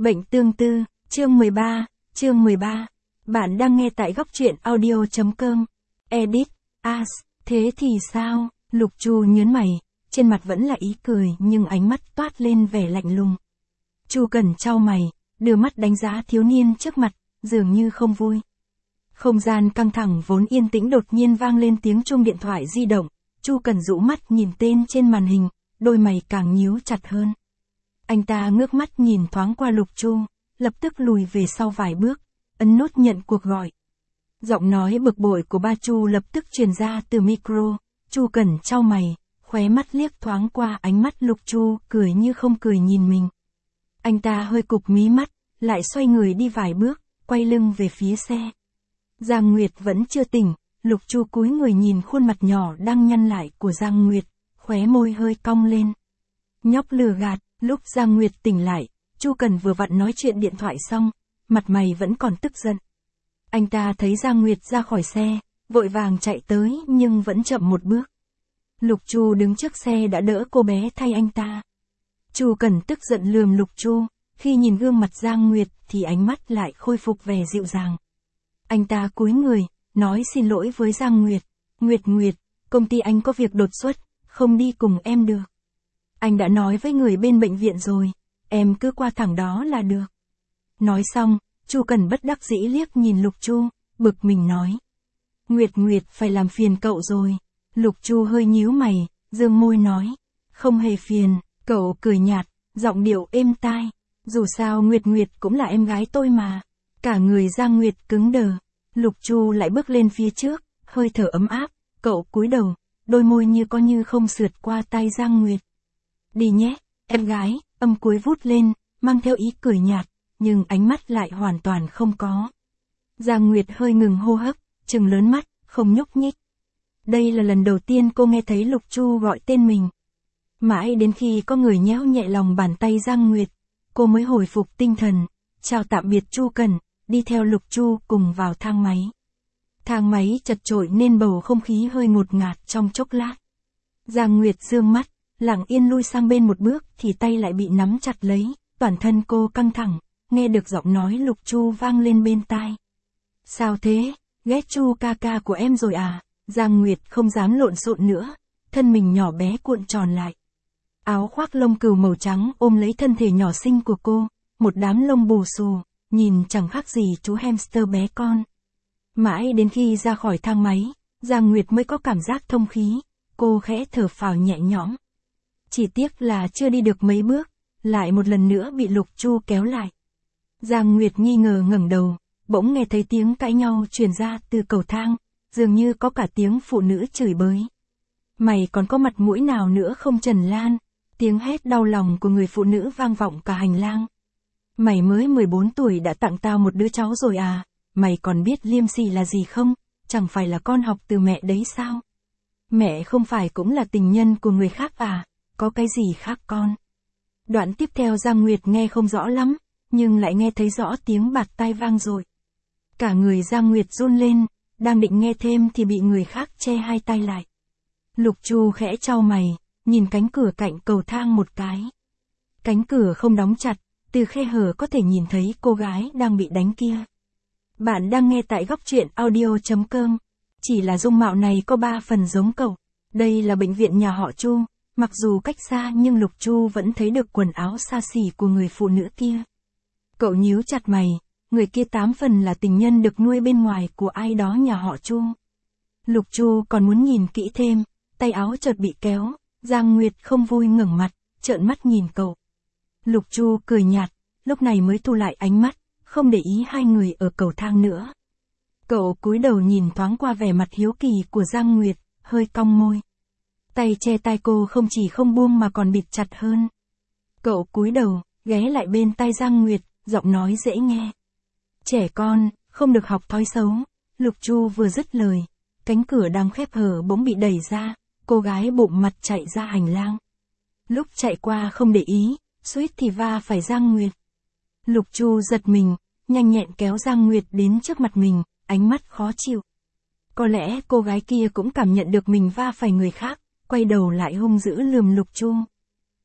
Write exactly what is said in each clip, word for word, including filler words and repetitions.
Bệnh tương tư, chương mười ba, chương mười ba. Bạn đang nghe tại góc truyện audio chấm com. Edit, as, thế thì sao? Lục Chu nhớn mày, trên mặt vẫn là ý cười nhưng ánh mắt toát lên vẻ lạnh lùng. Chu Cẩn chau mày, đưa mắt đánh giá thiếu niên trước mặt, dường như không vui. Không gian căng thẳng vốn yên tĩnh đột nhiên vang lên tiếng chuông điện thoại di động. Chu Cẩn rũ mắt nhìn tên trên màn hình, đôi mày càng nhíu chặt hơn. Anh ta ngước mắt nhìn thoáng qua Lục Chu, lập tức lùi về sau vài bước, ấn nút nhận cuộc gọi. Giọng nói bực bội của ba Chu lập tức truyền ra từ micro. Chu Cẩn chau mày, khóe mắt liếc thoáng qua ánh mắt Lục Chu, cười như không cười nhìn mình. Anh ta hơi cụp mí mắt, lại xoay người đi vài bước, quay lưng về phía xe. Giang Nguyệt vẫn chưa tỉnh, Lục Chu cúi người nhìn khuôn mặt nhỏ đang nhăn lại của Giang Nguyệt, khóe môi hơi cong lên. Nhóc lừa gạt. Lúc Giang Nguyệt tỉnh lại, Chu Cẩn vừa vặn nói chuyện điện thoại xong, mặt mày vẫn còn tức giận. Anh ta thấy Giang Nguyệt ra khỏi xe, vội vàng chạy tới nhưng vẫn chậm một bước. Lục Chu đứng trước xe đã đỡ cô bé thay anh ta. Chu Cẩn tức giận lườm Lục Chu, khi nhìn gương mặt Giang Nguyệt thì ánh mắt lại khôi phục vẻ dịu dàng. Anh ta cúi người, nói xin lỗi với Giang Nguyệt. Nguyệt Nguyệt, công ty anh có việc đột xuất, không đi cùng em được. Anh đã nói với người bên bệnh viện rồi, em cứ qua thẳng đó là được. Nói xong, Chu Cẩn bất đắc dĩ liếc nhìn Lục Chu, bực mình nói. Nguyệt Nguyệt phải làm phiền cậu rồi. Lục Chu hơi nhíu mày, dương môi nói. Không hề phiền, cậu cười nhạt, giọng điệu êm tai. Dù sao Nguyệt Nguyệt cũng là em gái tôi mà. Cả người Giang Nguyệt cứng đờ. Lục Chu lại bước lên phía trước, hơi thở ấm áp, cậu cúi đầu, đôi môi như có như không sượt qua tay Giang Nguyệt. Đi nhé, em gái, âm cuối vút lên, mang theo ý cười nhạt, nhưng ánh mắt lại hoàn toàn không có. Giang Nguyệt hơi ngừng hô hấp, trừng lớn mắt, không nhúc nhích. Đây là lần đầu tiên cô nghe thấy Lục Chu gọi tên mình. Mãi đến khi có người nhéo nhẹ lòng bàn tay Giang Nguyệt, cô mới hồi phục tinh thần, chào tạm biệt Chu Cẩn, đi theo Lục Chu cùng vào thang máy. Thang máy chật chội nên bầu không khí hơi ngột ngạt trong chốc lát. Giang Nguyệt dương mắt, lặng yên lui sang bên một bước thì tay lại bị nắm chặt lấy, toàn thân cô căng thẳng, nghe được giọng nói Lục Chu vang lên bên tai. Sao thế, ghét Chu ca ca của em rồi à? Giang Nguyệt không dám lộn xộn nữa, thân mình nhỏ bé cuộn tròn lại. Áo khoác lông cừu màu trắng ôm lấy thân thể nhỏ xinh của cô, một đám lông bù xù, nhìn chẳng khác gì chú hamster bé con. Mãi đến khi ra khỏi thang máy, Giang Nguyệt mới có cảm giác thông khí, cô khẽ thở phào nhẹ nhõm. Chỉ tiếc là chưa đi được mấy bước, lại một lần nữa bị Lục Chu kéo lại. Giang Nguyệt nghi ngờ ngẩng đầu, bỗng nghe thấy tiếng cãi nhau truyền ra từ cầu thang, dường như có cả tiếng phụ nữ chửi bới. Mày còn có mặt mũi nào nữa không Trần Lan? Tiếng hét đau lòng của người phụ nữ vang vọng cả hành lang. Mày mới mười bốn tuổi đã tặng tao một đứa cháu rồi à? Mày còn biết liêm sỉ là gì không? Chẳng phải là con học từ mẹ đấy sao? Mẹ không phải cũng là tình nhân của người khác à? Có cái gì khác con? Đoạn tiếp theo Giang Nguyệt nghe không rõ lắm, nhưng lại nghe thấy rõ tiếng bạt tai vang rồi. Cả người Giang Nguyệt run lên, đang định nghe thêm thì bị người khác che hai tay lại. Lục Chu khẽ chau mày, nhìn cánh cửa cạnh cầu thang một cái. Cánh cửa không đóng chặt, từ khe hở có thể nhìn thấy cô gái đang bị đánh kia. Bạn đang nghe tại góc truyện audio chấm com. Chỉ là dung mạo này có ba phần giống cậu. Đây là bệnh viện nhà họ Chu. Mặc dù cách xa nhưng Lục Chu vẫn thấy được quần áo xa xỉ của người phụ nữ kia. Cậu nhíu chặt mày, người kia tám phần là tình nhân được nuôi bên ngoài của ai đó nhà họ Chu. Lục Chu còn muốn nhìn kỹ thêm, tay áo chợt bị kéo, Giang Nguyệt không vui ngẩng mặt, trợn mắt nhìn cậu. Lục Chu cười nhạt, lúc này mới thu lại ánh mắt, không để ý hai người ở cầu thang nữa. Cậu cúi đầu nhìn thoáng qua vẻ mặt hiếu kỳ của Giang Nguyệt, hơi cong môi. Tay che tai cô không chỉ không buông mà còn bịt chặt hơn. Cậu cúi đầu, ghé lại bên tai Giang Nguyệt, giọng nói dễ nghe. Trẻ con, không được học thói xấu. Lục Chu vừa dứt lời, cánh cửa đang khép hở bỗng bị đẩy ra, cô gái bụng mặt chạy ra hành lang. Lúc chạy qua không để ý, suýt thì va phải Giang Nguyệt. Lục Chu giật mình, nhanh nhẹn kéo Giang Nguyệt đến trước mặt mình, ánh mắt khó chịu. Có lẽ cô gái kia cũng cảm nhận được mình va phải người khác, quay đầu lại hung dữ lườm Lục Chu.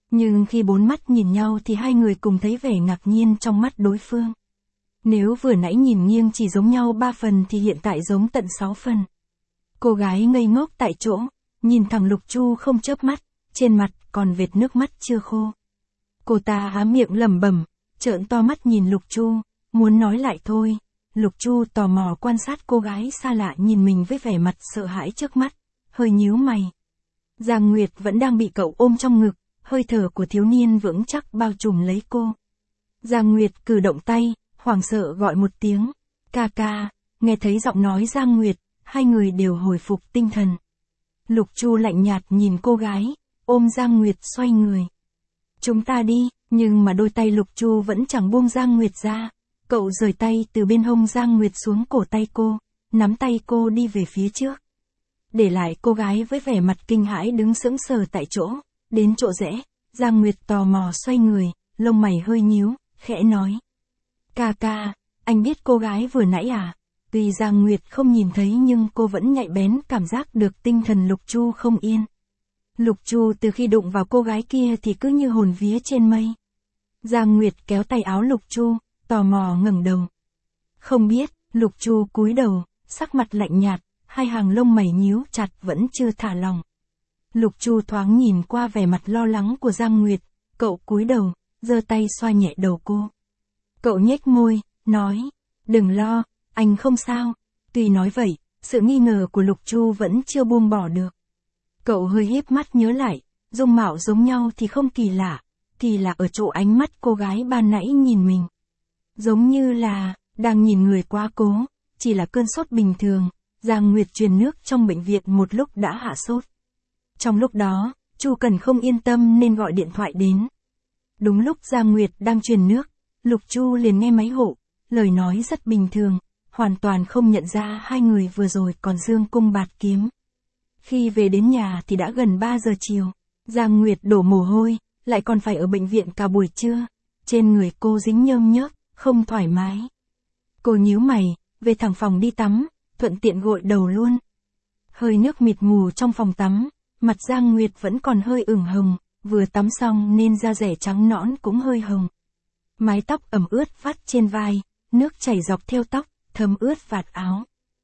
Nhưng khi bốn mắt nhìn nhau thì hai người cùng thấy vẻ ngạc nhiên trong mắt đối phương. Nếu vừa nãy nhìn nghiêng chỉ giống nhau ba phần thì hiện tại giống tận sáu phần. Cô gái ngây ngốc tại chỗ, nhìn thẳng Lục Chu không chớp mắt, trên mặt còn vệt nước mắt chưa khô. Cô ta há miệng lẩm bẩm, trợn to mắt nhìn Lục Chu, muốn nói lại thôi. Lục Chu tò mò quan sát cô gái xa lạ nhìn mình với vẻ mặt sợ hãi trước mắt, hơi nhíu mày. Giang Nguyệt vẫn đang bị cậu ôm trong ngực, hơi thở của thiếu niên vững chắc bao trùm lấy cô. Giang Nguyệt cử động tay, hoảng sợ gọi một tiếng, ca ca, nghe thấy giọng nói Giang Nguyệt, hai người đều hồi phục tinh thần. Lục Chu lạnh nhạt nhìn cô gái, ôm Giang Nguyệt xoay người. Chúng ta đi, nhưng mà đôi tay Lục Chu vẫn chẳng buông Giang Nguyệt ra. Cậu rời tay từ bên hông Giang Nguyệt xuống cổ tay cô, nắm tay cô đi về phía trước. Để lại cô gái với vẻ mặt kinh hãi đứng sững sờ tại chỗ, đến chỗ rẽ, Giang Nguyệt tò mò xoay người, lông mày hơi nhíu, khẽ nói. Ca ca, anh biết cô gái vừa nãy à? Tuy Giang Nguyệt không nhìn thấy nhưng cô vẫn nhạy bén cảm giác được tinh thần Lục Chu không yên. Lục Chu từ khi đụng vào cô gái kia thì cứ như hồn vía trên mây. Giang Nguyệt kéo tay áo Lục Chu, tò mò ngẩng đầu. Không biết, Lục Chu cúi đầu, sắc mặt lạnh nhạt, hai hàng lông mày nhíu chặt vẫn chưa thả lòng. Lục Chu thoáng nhìn qua vẻ mặt lo lắng của Giang Nguyệt, cậu cúi đầu, giơ tay xoa nhẹ đầu cô. Cậu nhếch môi, nói, đừng lo, anh không sao. Tuy nói vậy, sự nghi ngờ của Lục Chu vẫn chưa buông bỏ được. Cậu hơi híp mắt nhớ lại, dung mạo giống nhau thì không kỳ lạ, kỳ lạ ở chỗ ánh mắt cô gái ban nãy nhìn mình. Giống như là, đang nhìn người quá cố, chỉ là cơn sốt bình thường, Giang Nguyệt truyền nước trong bệnh viện một lúc đã hạ sốt. Trong lúc đó, Chu Cần không yên tâm nên gọi điện thoại đến. Đúng lúc Giang Nguyệt đang truyền nước, Lục Chu liền nghe máy hộ, lời nói rất bình thường, hoàn toàn không nhận ra hai người vừa rồi còn dương cung bạt kiếm. Khi về đến nhà thì đã gần ba giờ chiều, Giang Nguyệt đổ mồ hôi, lại còn phải ở bệnh viện cả buổi trưa, trên người cô dính nhơm nhớp, không thoải mái. Cô nhíu mày, về thẳng phòng đi tắm, thuận tiện gội đầu luôn. Hơi nước mịt mù trong phòng tắm, mặt Giang Nguyệt vẫn còn hơi ửng hồng, vừa tắm xong nên da rẻ trắng nõn cũng hơi hồng. Mái tóc ẩm ướt vắt trên vai, nước chảy dọc theo tóc, thấm ướt vạt áo.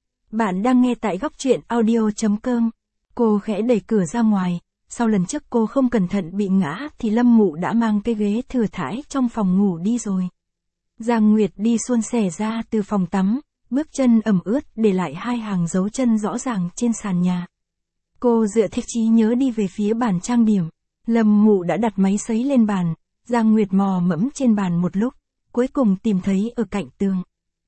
Bạn đang nghe tại góc truyện audio chấm com. Cô khẽ đẩy cửa ra ngoài, sau lần trước cô không cẩn thận bị ngã thì Lâm Mụ đã mang cái ghế thừa thãi trong phòng ngủ đi rồi. Giang Nguyệt đi suôn sẻ ra từ phòng tắm, bước chân ẩm ướt để lại hai hàng dấu chân rõ ràng trên sàn nhà. Cô dựa theo trí nhớ đi về phía bàn trang điểm. Lâm Mụ đã đặt máy sấy lên bàn, Giang Nguyệt mò mẫm trên bàn một lúc, cuối cùng tìm thấy ở cạnh tường.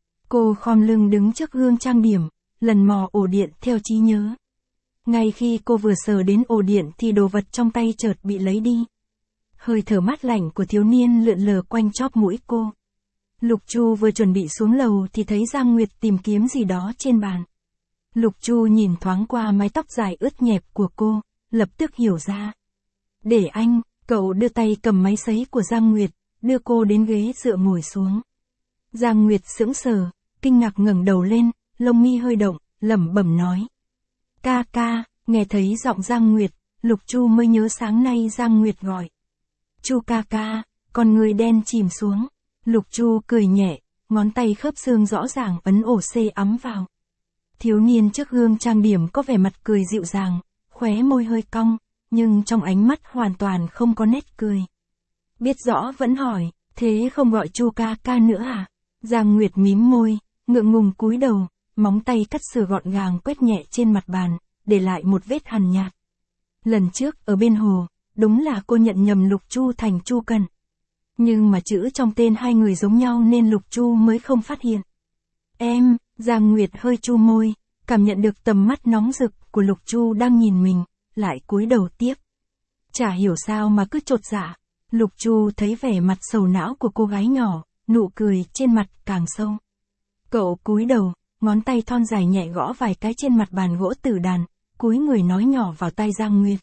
Cô khom lưng đứng trước gương trang điểm, lần mò ổ điện theo trí nhớ. Ngay khi cô vừa sờ đến ổ điện thì đồ vật trong tay chợt bị lấy đi. Hơi thở mát lạnh của thiếu niên lượn lờ quanh chóp mũi cô. Lục Chu vừa chuẩn bị xuống lầu thì thấy Giang Nguyệt tìm kiếm gì đó trên bàn. Lục Chu nhìn thoáng qua mái tóc dài ướt nhẹp của cô, lập tức hiểu ra. Để anh, cậu đưa tay cầm máy sấy của Giang Nguyệt, đưa cô đến ghế dựa ngồi xuống. Giang Nguyệt sững sờ, kinh ngạc ngẩng đầu lên, lông mi hơi động, lẩm bẩm nói. Ca ca, nghe thấy giọng Giang Nguyệt, Lục Chu mới nhớ sáng nay Giang Nguyệt gọi. Chu ca ca, con người đen chìm xuống. Lục Chu cười nhẹ, ngón tay khớp xương rõ ràng ấn ổ xê ấm vào. Thiếu niên trước gương trang điểm có vẻ mặt cười dịu dàng, khóe môi hơi cong, nhưng trong ánh mắt hoàn toàn không có nét cười. Biết rõ vẫn hỏi, thế không gọi Chu ca ca nữa à? Giang Nguyệt mím môi, ngượng ngùng cúi đầu, móng tay cắt sửa gọn gàng quét nhẹ trên mặt bàn, để lại một vết hằn nhạt. Lần trước ở bên hồ, đúng là cô nhận nhầm Lục Chu thành Chu Cần. Nhưng mà chữ trong tên hai người giống nhau nên Lục Chu mới không phát hiện. Em, Giang Nguyệt hơi chu môi, cảm nhận được tầm mắt nóng rực của Lục Chu đang nhìn mình, lại cúi đầu tiếp. Chả hiểu sao mà cứ chột dạ. Lục Chu thấy vẻ mặt sầu não của cô gái nhỏ, nụ cười trên mặt càng sâu. Cậu cúi đầu, ngón tay thon dài nhẹ gõ vài cái trên mặt bàn gỗ tử đàn, cúi người nói nhỏ vào tai Giang Nguyệt.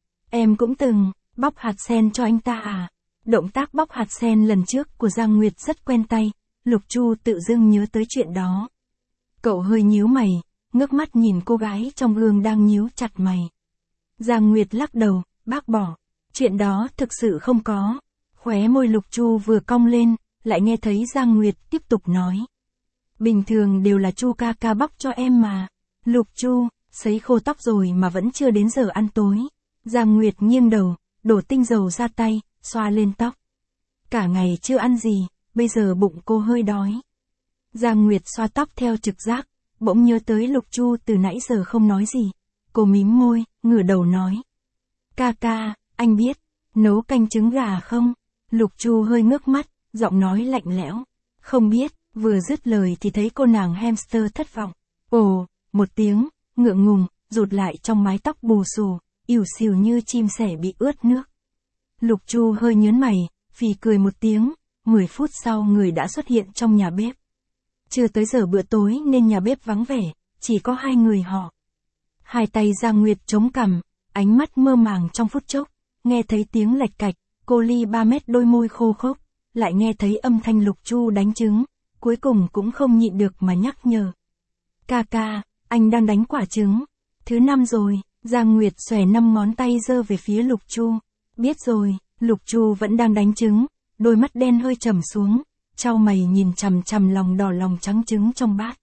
Em cũng từng bóc hạt sen cho anh ta à? Động tác bóc hạt sen lần trước của Giang Nguyệt rất quen tay, Lục Chu tự dưng nhớ tới chuyện đó. Cậu hơi nhíu mày, ngước mắt nhìn cô gái trong gương đang nhíu chặt mày. Giang Nguyệt lắc đầu, bác bỏ. Chuyện đó thực sự không có. Khóe môi Lục Chu vừa cong lên, lại nghe thấy Giang Nguyệt tiếp tục nói. Bình thường đều là Chu ca ca bóc cho em mà. Lục Chu, sấy khô tóc rồi mà vẫn chưa đến giờ ăn tối. Giang Nguyệt nghiêng đầu, đổ tinh dầu ra tay, xoa lên tóc. Cả ngày chưa ăn gì, bây giờ bụng cô hơi đói. Giang Nguyệt xoa tóc theo trực giác, bỗng nhớ tới Lục Chu từ nãy giờ không nói gì. Cô mím môi, ngửa đầu nói. Ca ca, anh biết, nấu canh trứng gà không? Lục Chu hơi ngước mắt, giọng nói lạnh lẽo. Không biết, vừa dứt lời thì thấy cô nàng hamster thất vọng. Ồ, một tiếng, ngượng ngùng, rụt lại trong mái tóc bù xù, ỉu xìu như chim sẻ bị ướt nước. Lục Chu hơi nhớn mày, phì cười một tiếng, mười phút sau người đã xuất hiện trong nhà bếp. Chưa tới giờ bữa tối nên nhà bếp vắng vẻ, chỉ có hai người họ. Hai tay Giang Nguyệt chống cằm, ánh mắt mơ màng trong phút chốc, nghe thấy tiếng lạch cạch, cô ly ba mét đôi môi khô khốc, lại nghe thấy âm thanh Lục Chu đánh trứng, cuối cùng cũng không nhịn được mà nhắc nhở. Ca ca, anh đang đánh quả trứng. Thứ năm rồi, Giang Nguyệt xòe năm ngón tay giơ về phía Lục Chu. Biết rồi, Lục Chu vẫn đang đánh trứng, đôi mắt đen hơi trầm xuống, chau mày nhìn chằm chằm lòng đỏ lòng trắng trứng trong bát.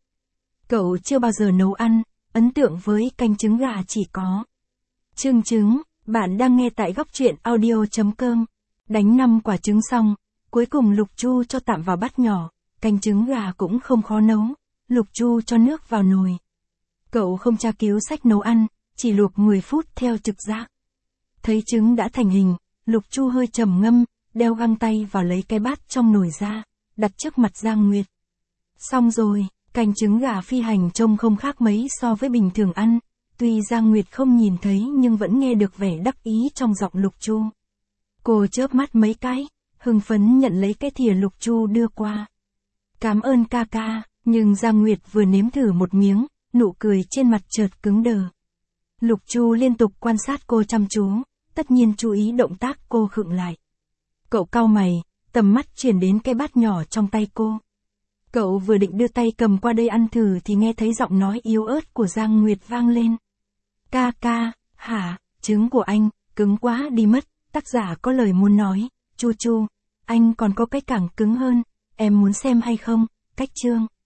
Cậu chưa bao giờ nấu ăn, ấn tượng với canh trứng gà chỉ có. Chương trứng, bạn đang nghe tại góc truyện audio chấm com. Đánh năm quả trứng xong, cuối cùng Lục Chu cho tạm vào bát nhỏ, canh trứng gà cũng không khó nấu, Lục Chu cho nước vào nồi. Cậu không tra cứu sách nấu ăn, chỉ luộc mười phút theo trực giác. Thấy trứng đã thành hình, Lục Chu hơi trầm ngâm, đeo găng tay vào lấy cái bát trong nồi ra, đặt trước mặt Giang Nguyệt. Xong rồi, canh trứng gà phi hành trông không khác mấy so với bình thường ăn, tuy Giang Nguyệt không nhìn thấy nhưng vẫn nghe được vẻ đắc ý trong giọng Lục Chu. Cô chớp mắt mấy cái, hưng phấn nhận lấy cái thìa Lục Chu đưa qua. Cảm ơn ca ca, nhưng Giang Nguyệt vừa nếm thử một miếng, nụ cười trên mặt chợt cứng đờ. Lục Chu liên tục quan sát cô chăm chú, tất nhiên chú ý động tác cô khựng lại. Cậu cau mày, tầm mắt chuyển đến cái bát nhỏ trong tay cô. Cậu vừa định đưa tay cầm qua đây ăn thử thì nghe thấy giọng nói yếu ớt của Giang Nguyệt vang lên. Ca ca, hả, trứng của anh, cứng quá đi mất, tác giả có lời muốn nói, Chu Chu, anh còn có cái cẳng cứng hơn, em muốn xem hay không, cách chương.